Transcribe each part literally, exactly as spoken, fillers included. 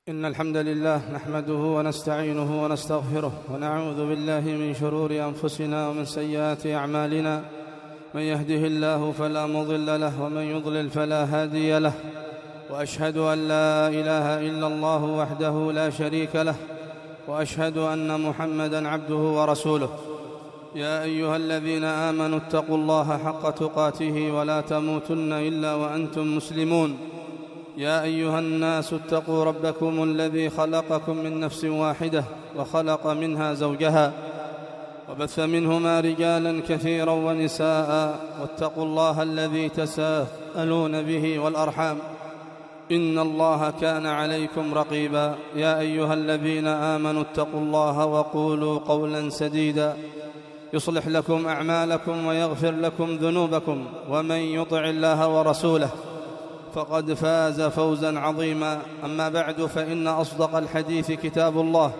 إن الحمد لله نحمده ونستعينه ونستغفره ونعوذ بالله من شرور أنفسنا ومن سيئات أعمالنا. من يهده الله فلا مضل له ومن يضلل فلا هادي له، وأشهد أن لا إله إلا الله وحده لا شريك له، وأشهد أن محمدًا عبده ورسوله. يا أيها الذين آمنوا اتقوا الله حق تقاته ولا تموتن إلا وأنتم مسلمون. يا أيها الناس اتقوا ربكم الذي خلقكم من نفس واحدة وخلق منها زوجها وبث منهما رجالا كثيرا ونساء، واتقوا الله الذي تساءلون به والأرحام إن الله كان عليكم رقيبا. يا أيها الذين آمنوا اتقوا الله وقولوا قولا سديدا يصلح لكم أعمالكم ويغفر لكم ذنوبكم، ومن يطع الله ورسوله فقد فاز فوزا عظيما. أما بعد، فإن أصدق الحديث كتاب الله،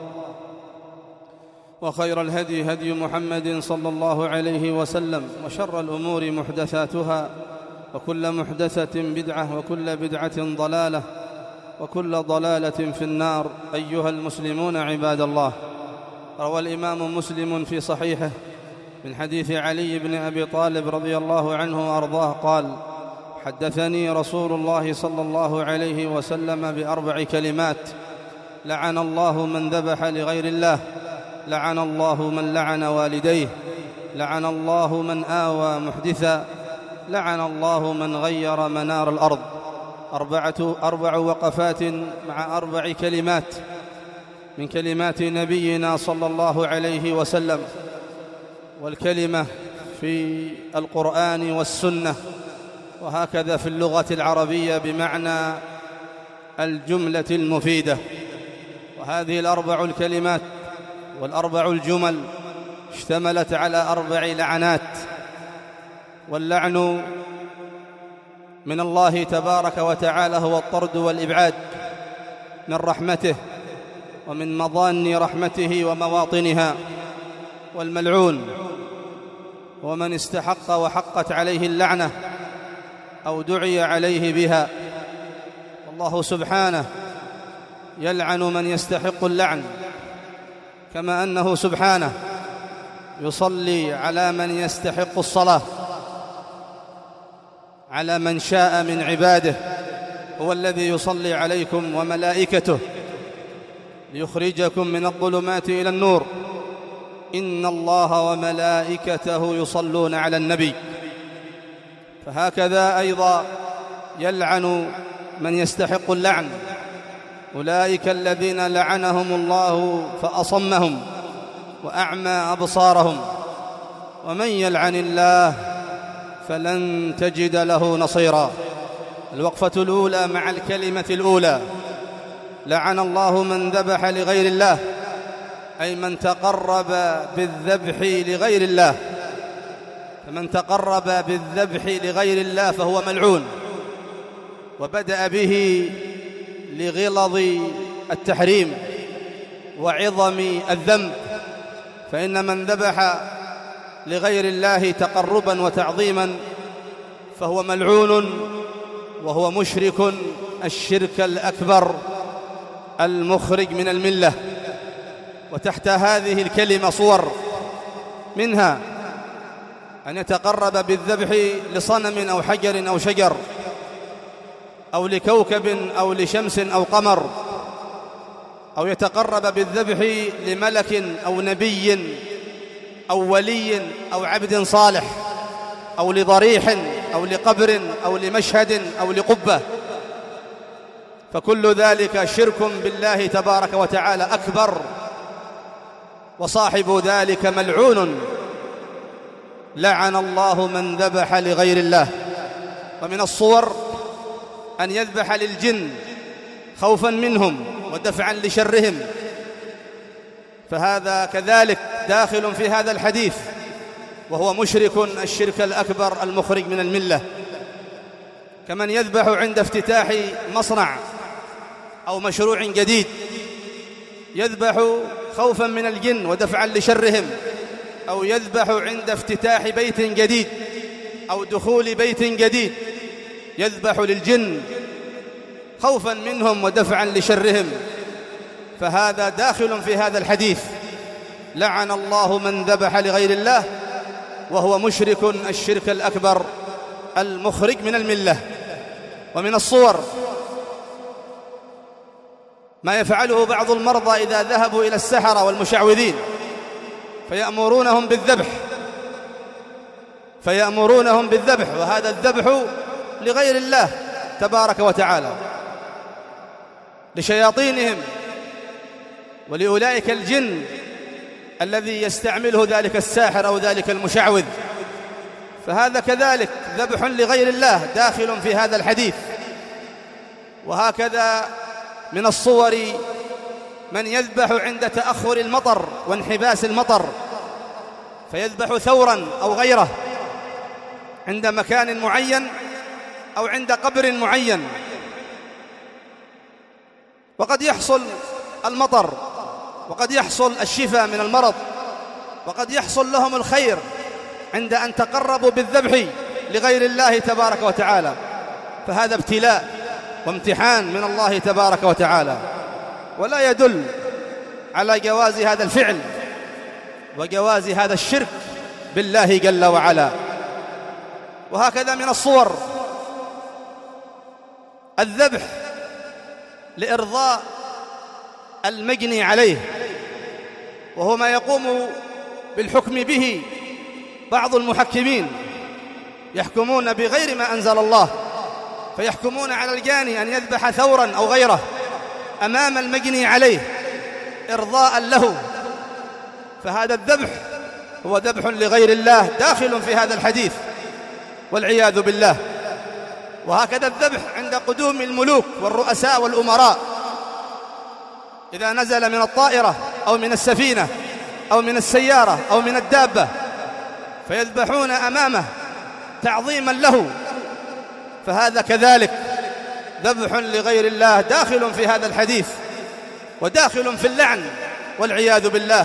وخير الهدي هدي محمد صلى الله عليه وسلم، وشر الأمور محدثاتها، وكل محدثة بدعة، وكل بدعة ضلالة، وكل ضلالة في النار. أيها المسلمون عباد الله، روى الإمام مسلم في صحيحه من حديث علي بن أبي طالب رضي الله عنه وأرضاه قال: حدثني رسول الله صلى الله عليه وسلم بأربع كلمات: لعن الله من ذبح لغير الله، لعن الله من لعن والديه، لعن الله من آوى محدثا، لعن الله من غير منار الأرض. أربعة أربع وقفات مع أربع كلمات من كلمات نبينا صلى الله عليه وسلم. والكلمة في القرآن والسنة، وهكذا في اللغة العربية بمعنى الجملة المفيدة. وهذه الأربع الكلمات والأربع الجمل اشتملت على أربع لعنات. واللعن من الله تبارك وتعالى هو الطرد والإبعاد من رحمته ومن مضان رحمته ومواطنها. والملعون ومن استحق وحقت عليه اللعنة أو دعي عليه بها. والله سبحانه يلعن من يستحق اللعن، كما أنه سبحانه يصلي على من يستحق الصلاة، على من شاء من عباده. هو الذي يصلي عليكم وملائكته ليخرجكم من الظلمات إلى النور. إن الله وملائكته يصلون على النبي. فهكذا أيضا يلعن من يستحق اللعن، أولئك الذين لعنهم الله فأصمهم وأعمى أبصارهم. ومن يلعن الله فلن تجد له نصيرا. الوقفة الأولى مع الكلمة الأولى: لعن الله من ذبح لغير الله، أي من تقرب بالذبح لغير الله. فمن تقرب بالذبح لغير الله فهو ملعون. وبدأ به لغلظ التحريم وعظم الذنب، فإن من ذبح لغير الله تقربا وتعظيما فهو ملعون، وهو مشرك الشرك الأكبر المخرج من الملة. وتحت هذه الكلمة صور، منها أن يتقرب بالذبح لصنم أو حجر أو شجر أو لكوكب أو لشمس أو قمر، أو يتقرب بالذبح لملك أو نبي أو ولي أو عبد صالح أو لضريح أو لقبر أو لمشهد أو لقبة. فكل ذلك شرك بالله تبارك وتعالى أكبر، وصاحب ذلك ملعون. لعن الله من ذبح لغير الله. ومن الصور أن يذبح للجن خوفا منهم ودفعا لشرهم، فهذا كذلك داخل في هذا الحديث، وهو مشرك الشرك الأكبر المخرج من الملة. كمن يذبح عند افتتاح مصنع أو مشروع جديد، يذبح خوفا من الجن ودفعا لشرهم، أو يذبح عند افتتاح بيت جديد أو دخول بيت جديد، يذبح للجن خوفا منهم ودفعا لشرهم. فهذا داخل في هذا الحديث. لعن الله من ذبح لغير الله وهو مشرك الشرك الأكبر المخرج من الملة. ومن الصور ما يفعله بعض المرضى إذا ذهبوا إلى السحرة والمشعوذين فيأمرونهم بالذبح فيأمرونهم بالذبح وهذا الذبح لغير الله تبارك وتعالى، لشياطينهم ولأولئك الجن الذي يستعمله ذلك الساحر أو ذلك المشعوذ. فهذا كذلك ذبح لغير الله داخل في هذا الحديث. وهكذا من الصور من يذبح عند تأخر المطر وانحباس المطر، فيذبح ثورا أو غيره عند مكان معين أو عند قبر معين. وقد يحصل المطر وقد يحصل الشفاء من المرض وقد يحصل لهم الخير عند أن تقربوا بالذبح لغير الله تبارك وتعالى، فهذا ابتلاء وامتحان من الله تبارك وتعالى، ولا يدل على جواز هذا الفعل وجواز هذا الشرك بالله جل وعلا. وهكذا من الصور الذبح لإرضاء المجني عليه، وهو ما يقوم بالحكم به بعض المحكمين، يحكمون بغير ما أنزل الله، فيحكمون على الجاني أن يذبح ثورا أو غيره أمام المجني عليه إرضاء له، فهذا الذبح هو ذبح لغير الله داخل في هذا الحديث والعياذ بالله. وهكذا الذبح عند قدوم الملوك والرؤساء والأمراء، إذا نزل من الطائرة أو من السفينة أو من السيارة أو من الدابة فيذبحون أمامه تعظيما له، فهذا كذلك ذبح لغير الله داخل في هذا الحديث وداخل في اللعن والعياذ بالله.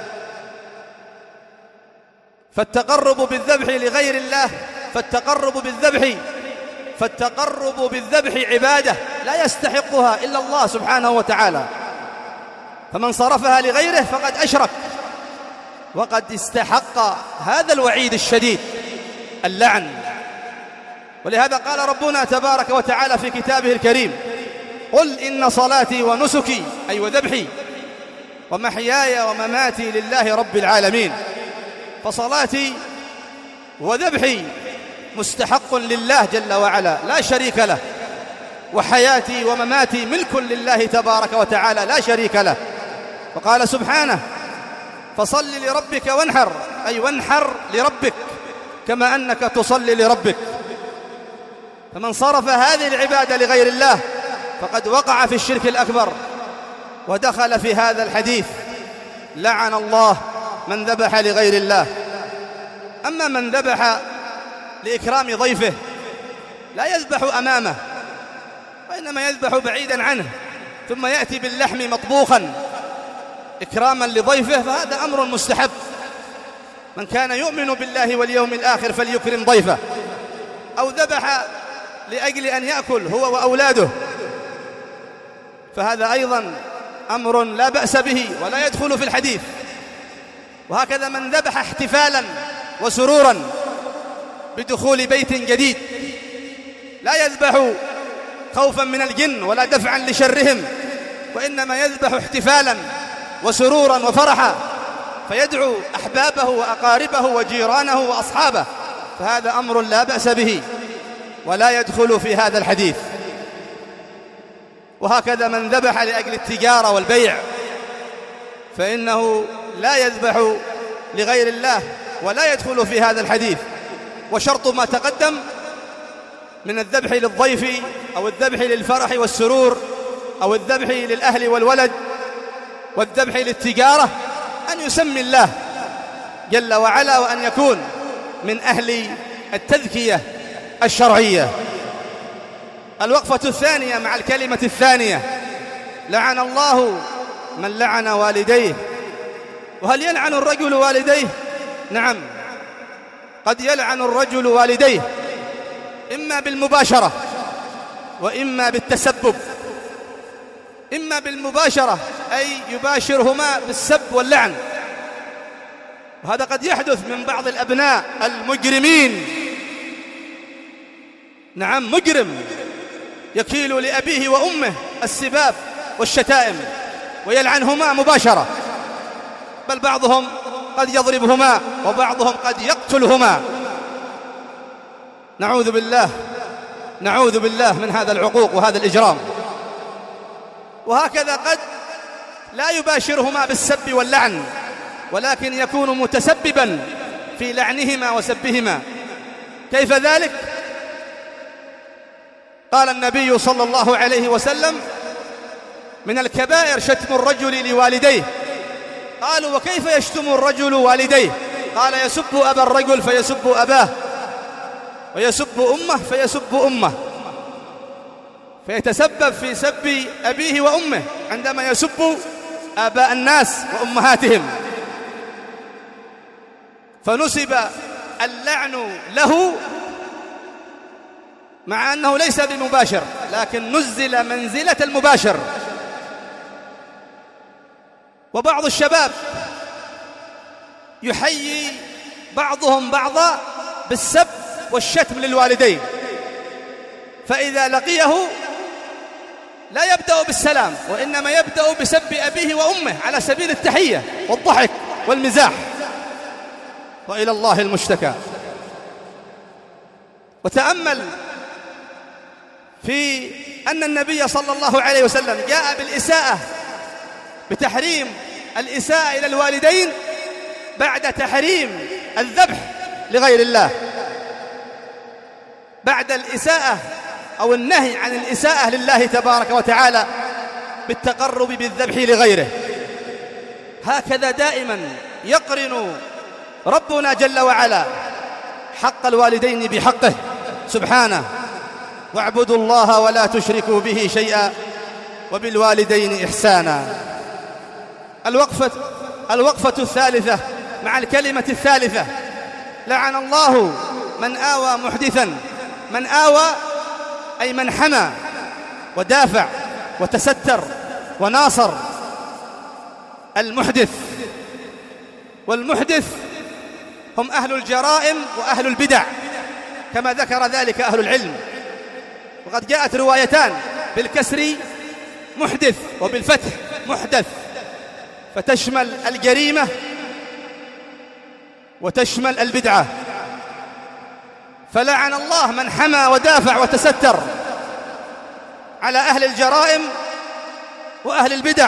فالتقرب بالذبح لغير الله فالتقرب بالذبح فالتقرب بالذبح عبادة لا يستحقها إلا الله سبحانه وتعالى، فمن صرفها لغيره فقد أشرك وقد استحق هذا الوعيد الشديد اللعن. ولهذا قال ربنا تبارك وتعالى في كتابه الكريم: قل إن صلاتي ونسكي أي وذبحي ومحياي ومماتي لله رب العالمين. فصلاتي وذبحي مستحق لله جل وعلا لا شريك له، وحياتي ومماتي ملك لله تبارك وتعالى لا شريك له. وقال سبحانه: فصل لربك وانحر أي وانحر لربك كما أنك تصلي لربك. فمن صرف هذه العبادة لغير الله فقد وقع في الشرك الأكبر ودخل في هذا الحديث. لعن الله من ذبح لغير الله. أما من ذبح لإكرام ضيفه لا يذبح أمامه وإنما يذبح بعيدا عنه ثم يأتي باللحم مطبوخا إكراما لضيفه، فهذا أمر مستحب. من كان يؤمن بالله واليوم الآخر فليكرم ضيفه. أو ذبح لأجل أن يأكل هو وأولاده، فهذا أيضا أمر لا بأس به ولا يدخل في الحديث. وهكذا من ذبح احتفالا وسرورا بدخول بيت جديد لا يذبح خوفا من الجن ولا دفعا لشرهم، وإنما يذبح احتفالا وسرورا وفرحا، فيدعو أحبابه وأقاربه وجيرانه وأصحابه، فهذا أمر لا بأس به ولا يدخل في هذا الحديث. وهكذا من ذبح لأجل التجارة والبيع فإنه لا يذبح لغير الله ولا يدخل في هذا الحديث. وشرط ما تقدم من الذبح للضيف أو الذبح للفرح والسرور أو الذبح للأهل والولد والذبح للتجارة أن يسمي الله جل وعلا وأن يكون من أهل التذكية الشرعية. الوقفة الثانية مع الكلمة الثانية: لعن الله من لعن والديه. وهل يلعن الرجل والديه؟ نعم، قد يلعن الرجل والديه إما بالمباشرة وإما بالتسبب. إما بالمباشرة أي يباشرهما بالسب واللعن، وهذا قد يحدث من بعض الأبناء المجرمين. نعم، مجرم يكيل لأبيه وأمه السباب والشتائم ويلعنهما مباشرة، بل بعضهم قد يضربهما وبعضهم قد يقتلهما. نعوذ بالله نعوذ بالله من هذا العقوق وهذا الإجرام. وهكذا قد لا يباشرهما بالسب واللعن، ولكن يكون متسببا في لعنهما وسبهما. كيف ذلك؟ قال النبي صلى الله عليه وسلم: من الكبائر شتم الرجل لوالديه. قالوا: وكيف يشتم الرجل والديه؟ قال: يسب أبا الرجل فيسب أباه، ويسب أمه فيسب أمه، فيتسبب في سب أبيه وأمه عندما يسب آباء الناس وأمهاتهم، فنسب اللعن له مع أنه ليس بمباشر، لكن نزل منزلة المباشر. وبعض الشباب يحيي بعضهم بعضا بالسب والشتم للوالدين، فإذا لقيه لا يبدأ بالسلام، وإنما يبدأ بسب أبيه وأمه على سبيل التحية والضحك والمزاح، وإلى الله المشتكى. وتأمل في أن النبي صلى الله عليه وسلم جاء بالإساءة، بتحريم الإساءة إلى الوالدين بعد تحريم الذبح لغير الله، بعد الإساءة أو النهي عن الإساءة لله تبارك وتعالى بالتقرب بالذبح لغيره. هكذا دائما يقرن ربنا جل وعلا حق الوالدين بحقه سبحانه: واعبدوا الله ولا تشركوا به شيئا وبالوالدين إحسانا. الوقفة الوقفة الثالثة مع الكلمة الثالثة: لعن الله من آوى محدثا. من آوى أي من حمى ودافع وتستر وناصر المحدث. والمحدث هم أهل الجرائم وأهل البدع كما ذكر ذلك أهل العلم. وقد جاءت روايتان بالكسر محدث وبالفتح محدث، فتشمل الجريمة وتشمل البدعة. فلعن الله من حمى ودافع وتستر على أهل الجرائم وأهل البدع.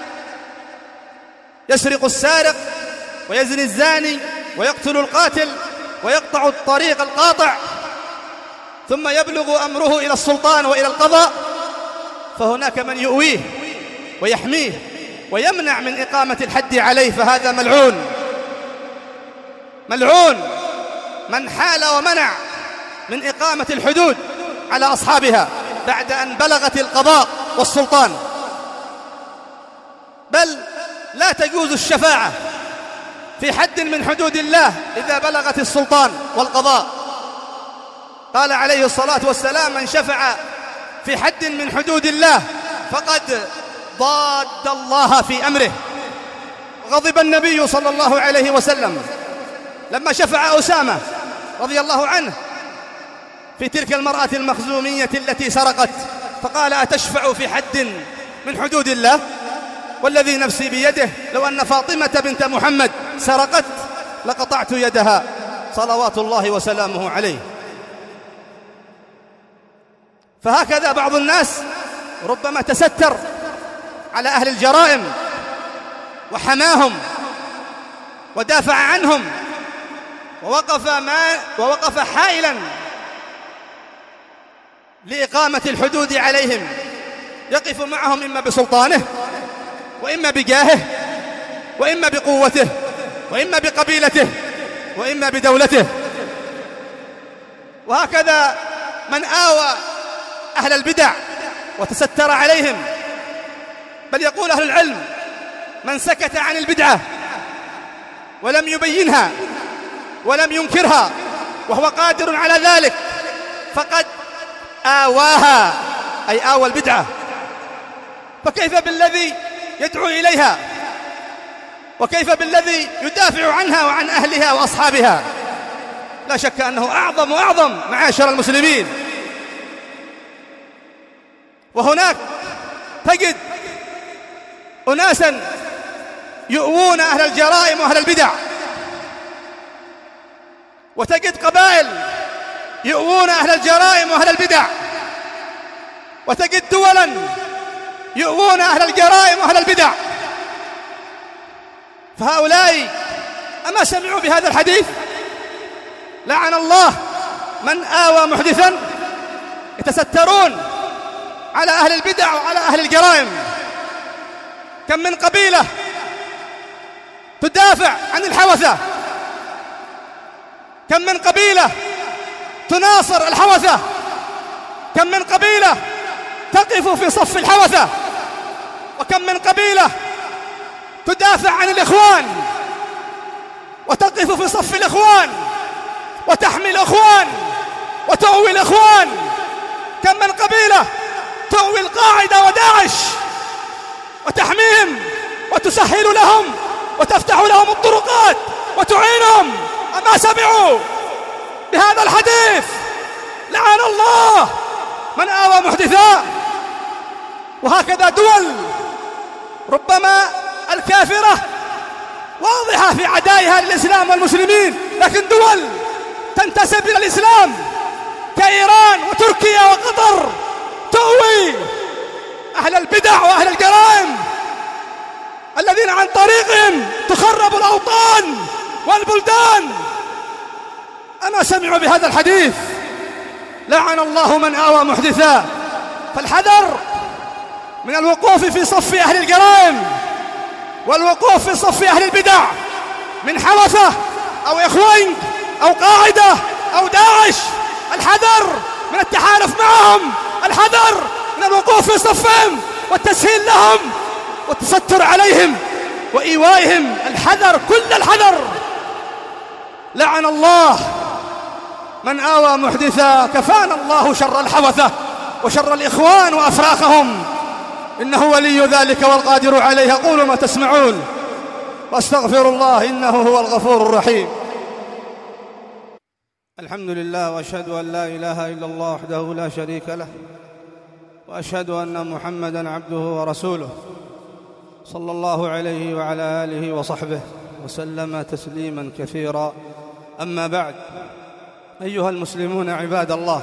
يسرق السارق ويزني الزاني ويقتل القاتل ويقطع الطريق القاطع، ثم يبلغ أمره إلى السلطان وإلى القضاء، فهناك من يؤويه ويحميه ويمنع من إقامة الحد عليه، فهذا ملعون. ملعون من حال ومنع من إقامة الحدود على أصحابها بعد أن بلغت القضاء والسلطان. بل لا تجوز الشفاعة في حد من حدود الله إذا بلغت السلطان والقضاء. قال عليه الصلاة والسلام: من شفع في حد من حدود الله فقد ضاد الله في أمره. غضب النبي صلى الله عليه وسلم لما شفع أسامة رضي الله عنه في تلك المرأة المخزومية التي سرقت، فقال: أتشفع في حد من حدود الله؟ والذي نفسي بيده لو أن فاطمة بنت محمد سرقت لقطعت يدها صلوات الله وسلامه عليه. فهكذا بعض الناس ربما تستر على أهل الجرائم وحماهم ودافع عنهم ووقف, ما ووقف حائلا لإقامة الحدود عليهم، يقف معهم إما بسلطانه وإما بجاهه وإما بقوته وإما بقبيلته وإما بدولته. وهكذا من آوى أهل البدع وتستر عليهم. بل يقول أهل العلم: من سكت عن البدعة ولم يبينها ولم ينكرها وهو قادر على ذلك فقد آواها، أي آوى البدعة. فكيف بالذي يدعو إليها؟ وكيف بالذي يدافع عنها وعن أهلها وأصحابها؟ لا شك أنه أعظم وأعظم معاشر المسلمين. وهناك تجد أناسا يؤوون أهل الجرائم وأهل البدع، وتجد قبائل يؤوون أهل الجرائم وأهل البدع، وتجد دولا يؤوون أهل الجرائم وأهل البدع. فهؤلاء أما سمعوا بهذا الحديث؟ لعن الله من آوى محدثا. يتسترون على أهل البدع وعلى أهل الجرائم. كم من قبيلة تدافع عن الحوثة، كم من قبيلة تناصر الحوثة، كم من قبيلة تقف في صف الحوثة، وكم من قبيلة تدافع عن الإخوان وتقف في صف الإخوان وتحمي الإخوان وتؤوي الإخوان. كم من قبيلة تؤوي القاعدة وداعش وتحميهم وتسهل لهم وتفتح لهم الطرقات وتعينهم. أما سمعوا بهذا الحديث؟ لعن الله من آوى محدثا. وهكذا دول ربما الكافرة واضحة في عدائها للإسلام والمسلمين، لكن دول تنتسب إلى الإسلام كإيران وتركيا وقطر تؤوي أهل البدع وأهل الجرائم الذين عن طريقهم تخرب الأوطان والبلدان. أما سمعوا بهذا الحديث؟ لعن الله من آوى محدثا. فالحذر من الوقوف في صف أهل الجرائم والوقوف في صف أهل البدع من حوثة أو إخوان أو قاعدة أو داعش. الحذر من التحالف معهم، الحذر من الوقوف في صفهم والتسهيل لهم والتستر عليهم وإيوائهم. الحذر، كل الحذر. لعن الله من آوى محدثا. كفانا الله شر الحوثة وشر الإخوان وأفراخهم، إنه ولي ذلك والقادر عليه. قولوا ما تسمعون واستغفر الله إنه هو الغفور الرحيم. الحمد لله، وأشهد أن لا إله إلا الله وحده لا شريك له، وأشهد أن محمدًا عبده ورسوله صلى الله عليه وعلى آله وصحبه وسلم تسليمًا كثيرا. أما بعد، أيها المسلمون عباد الله،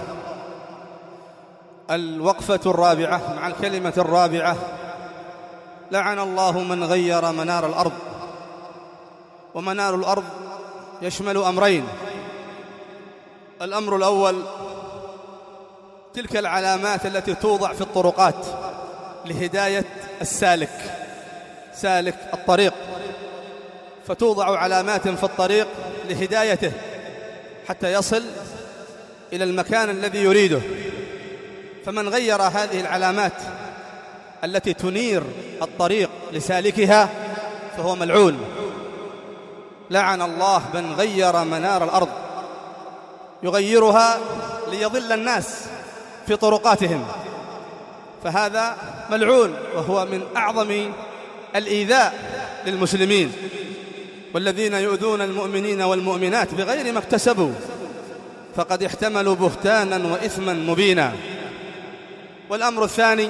الوقفة الرابعة مع الكلمة الرابعة: لعن الله من غير منار الأرض. ومنار الأرض يشمل أمرين: الأمر الأول تلك العلامات التي توضع في الطرقات لهداية السالك، سالك الطريق، فتوضع علامات في الطريق لهدايته حتى يصل إلى المكان الذي يريده. فمن غير هذه العلامات التي تنير الطريق لسالكها فهو ملعون. لعن الله من غير منار الأرض، يغيرها ليضل الناس في طرقاتهم، فهذا ملعون، وهو من أعظم الإيذاء للمسلمين. والذين يؤذون المؤمنين والمؤمنات بغير ما اكتسبوا فقد احتملوا بهتانا وإثما مبينا. والأمر الثاني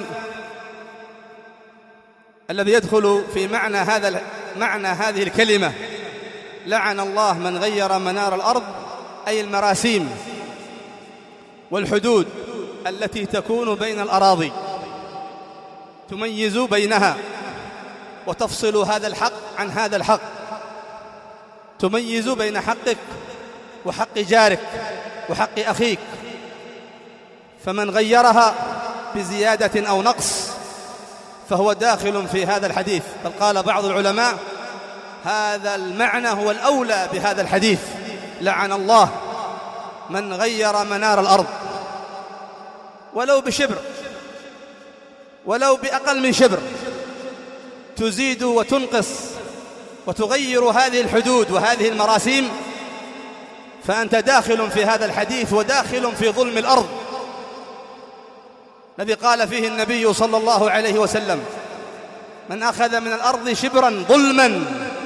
الذي يدخل في معنى هذا معنى هذه الكلمة: لعن الله من غير منار الأرض، أي المراسيم والحدود التي تكون بين الأراضي، تميز بينها وتفصل هذا الحق عن هذا الحق، تميز بين حقك وحق جارك وحق أخيك. فمن غيرها بزيادة أو نقص فهو داخل في هذا الحديث. بل قال بعض العلماء: هذا المعنى هو الأولى بهذا الحديث: لعن الله من غير منار الأرض، ولو بشبر، ولو بأقل من شبر، تزيد وتنقص وتغير هذه الحدود وهذه المراسيم، فأنت داخل في هذا الحديث وداخل في ظلم الأرض الذي قال فيه النبي صلى الله عليه وسلم: من أخذ من الأرض شبرا ظلما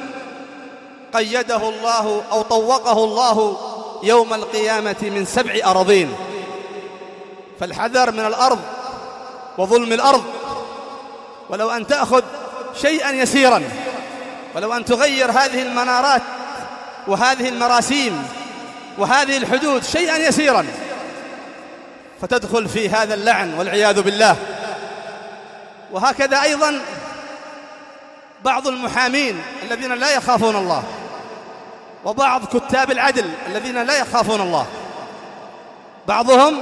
قيده الله أو طوقه الله يوم القيامة من سبع أراضين. فالحذر من الأرض وظلم الأرض، ولو أن تأخذ شيئا يسيرا، ولو أن تغير هذه المنارات وهذه المراسيم وهذه الحدود شيئا يسيرا فتدخل في هذا اللعن والعياذ بالله. وهكذا أيضا بعض المحامين الذين لا يخافون الله، وبعض كتاب العدل الذين لا يخافون الله، بعضهم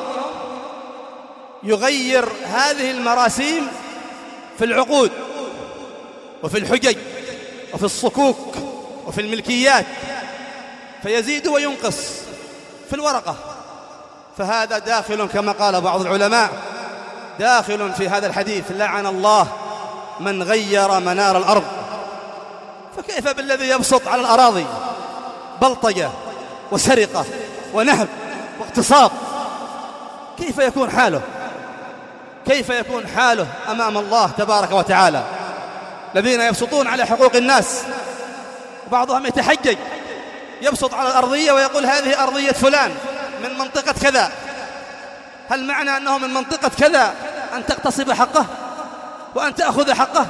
يغير هذه المراسيم في العقود وفي الحجج وفي الصكوك وفي الملكيات، فيزيد وينقص في الورقة. فهذا داخل كما قال بعض العلماء داخل في هذا الحديث: لعن الله من غير منار الأرض. فكيف بالذي يبسط على الأراضي بلطجة وسرقة ونهب واغتصاب؟ كيف يكون حاله؟ كيف يكون حاله أمام الله تبارك وتعالى؟ الذين يبسطون على حقوق الناس، وبعضهم يتحجج يبسط على الأرضية ويقول هذه أرضية فلان من منطقة كذا. هل معنى أنه من منطقة كذا أن تغتصب حقه وأن تأخذ حقه؟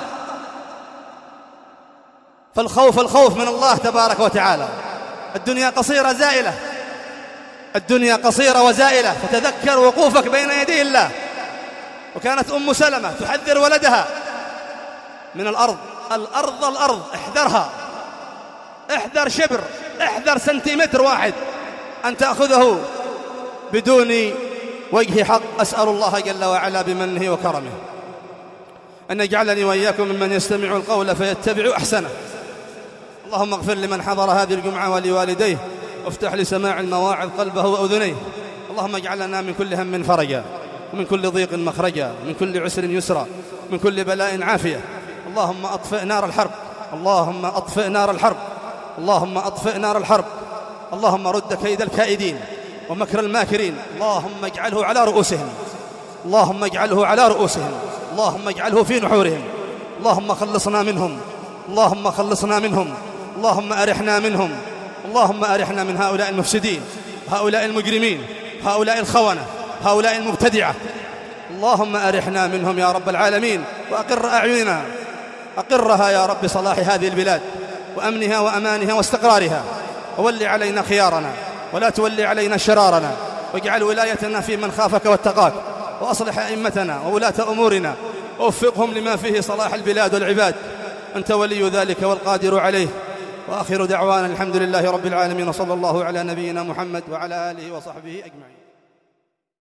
فالخوف الخوف من الله تبارك وتعالى. الدنيا قصيرة زائلة، الدنيا قصيرة وزائلة، فتذكر وقوفك بين يدي الله. وكانت أم سلمة تحذر ولدها من الأرض، الأرض الأرض احذرها، احذر شبر، احذر سنتيمتر واحد أن تأخذه بدون وجه حق. أسأل الله جل وعلا بمنه وكرمه أن يجعلني وإياكم ممن يستمع القول فيتبع أحسنه. اللهم اغفر لمن حضر هذه الجمعة ولوالديه، وافتح لسماع المواعظ قلبه وأذنيه. اللهم اجعل لنا من كل هم فرجا، ومن كل ضيق مخرجا، من كل عسر يسرا، من كل بلاء عافية. اللهم أطفئ نار الحرب، اللهم أطفئ نار الحرب، اللهم أطفئ نار الحرب. اللهم رد كيد الكائدين ومكر الماكرين، اللهم اجعله على رؤوسهم، اللهم اجعله على رؤوسهم، اللهم اجعله في نحورهم. اللهم خلصنا منهم، اللهم خلصنا منهم، اللهم أرحنا منهم، اللهم أرحنا من هؤلاء المفسدين، هؤلاء المجرمين، هؤلاء الخونة، هؤلاء المبتدعة. اللهم أرحنا منهم يا رب العالمين، وأقر أعيننا، أقرها يا رب صلاح هذه البلاد وأمنها وأمانها واستقرارها. وول علينا خيارنا ولا تولي علينا شرارنا، واجعل ولايتنا في من خافك واتقاك، وأصلح أئمتنا وولاة أمورنا، ووفقهم لما فيه صلاح البلاد والعباد. أنت ولي ذلك والقادر عليه. وآخر دعوانا الحمد لله رب العالمين، وصلى الله على نبينا محمد وعلى آله وصحبه أجمعين.